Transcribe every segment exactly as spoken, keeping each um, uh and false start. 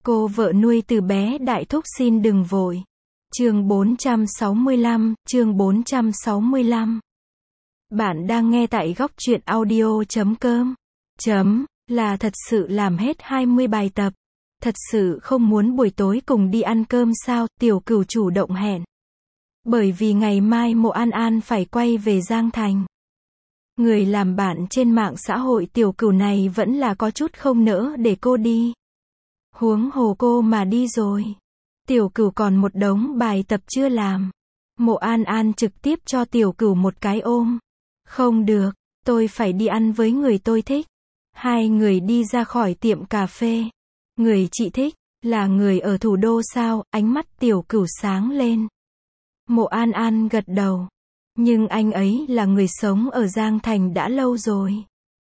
Cô vợ nuôi từ bé đại thúc xin đừng vội. Chương bốn trăm sáu mươi lăm, chương bốn trăm sáu mươi lăm. Bạn đang nghe tại góc truyện audio chấm com. Chấm, là thật sự làm hết hai mươi bài tập. Thật sự không muốn buổi tối cùng đi ăn cơm sao, Tiểu Cửu chủ động hẹn. Bởi vì ngày mai Mộ An An phải quay về Giang Thành. Người làm bạn trên mạng xã hội Tiểu Cửu này vẫn là có chút không nỡ để cô đi. Huống hồ cô mà đi rồi. Tiểu Cửu còn một đống bài tập chưa làm. Mộ An An trực tiếp cho Tiểu Cửu một cái ôm. Không được, tôi phải đi ăn với người tôi thích. Hai người đi ra khỏi tiệm cà phê. Người chị thích, là người ở thủ đô sao, ánh mắt Tiểu Cửu sáng lên. Mộ An An gật đầu. Nhưng anh ấy là người sống ở Giang Thành đã lâu rồi.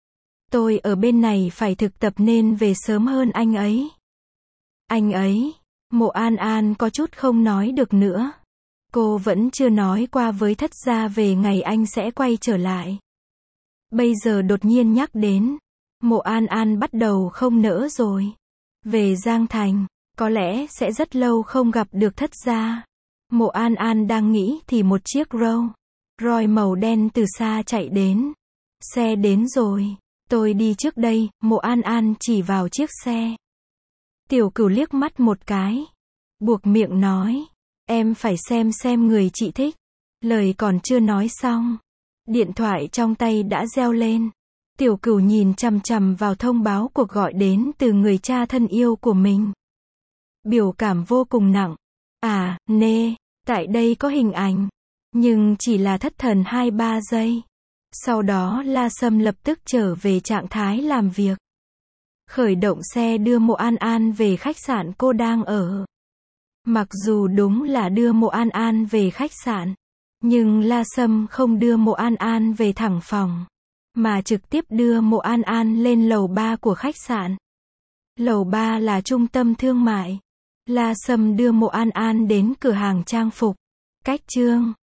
Tôi ở bên này phải thực tập nên về sớm hơn anh ấy. Anh ấy, Mộ An An có chút không nói được nữa. Cô vẫn chưa nói qua với thất gia về ngày anh sẽ quay trở lại. Bây giờ đột nhiên nhắc đến, Mộ An An bắt đầu không nỡ rồi. Về Giang Thành, có lẽ sẽ rất lâu không gặp được thất gia. Mộ An An đang nghĩ thì một chiếc Rolls Royce màu đen từ xa chạy đến. Xe đến rồi, tôi đi trước đây, Mộ An An chỉ vào chiếc xe. Tiểu Cửu liếc mắt một cái, buộc miệng nói, em phải xem xem người chị thích. Lời còn chưa nói xong, điện thoại trong tay đã reo lên. Tiểu Cửu nhìn chằm chằm vào thông báo cuộc gọi đến từ người cha thân yêu của mình. Biểu cảm vô cùng nặng. À, nê, tại đây có hình ảnh. Nhưng chỉ là thất thần hai ba giây. Sau đó La Sâm lập tức trở về trạng thái làm việc. Khởi động xe đưa Mộ An An về khách sạn cô đang ở. Mặc dù đúng là đưa Mộ An An về khách sạn, nhưng La Sâm không đưa Mộ An An về thẳng phòng, mà trực tiếp đưa Mộ An An lên lầu ba của khách sạn. Lầu ba là trung tâm thương mại. La Sâm đưa Mộ An An đến cửa hàng trang phục. Cách Trương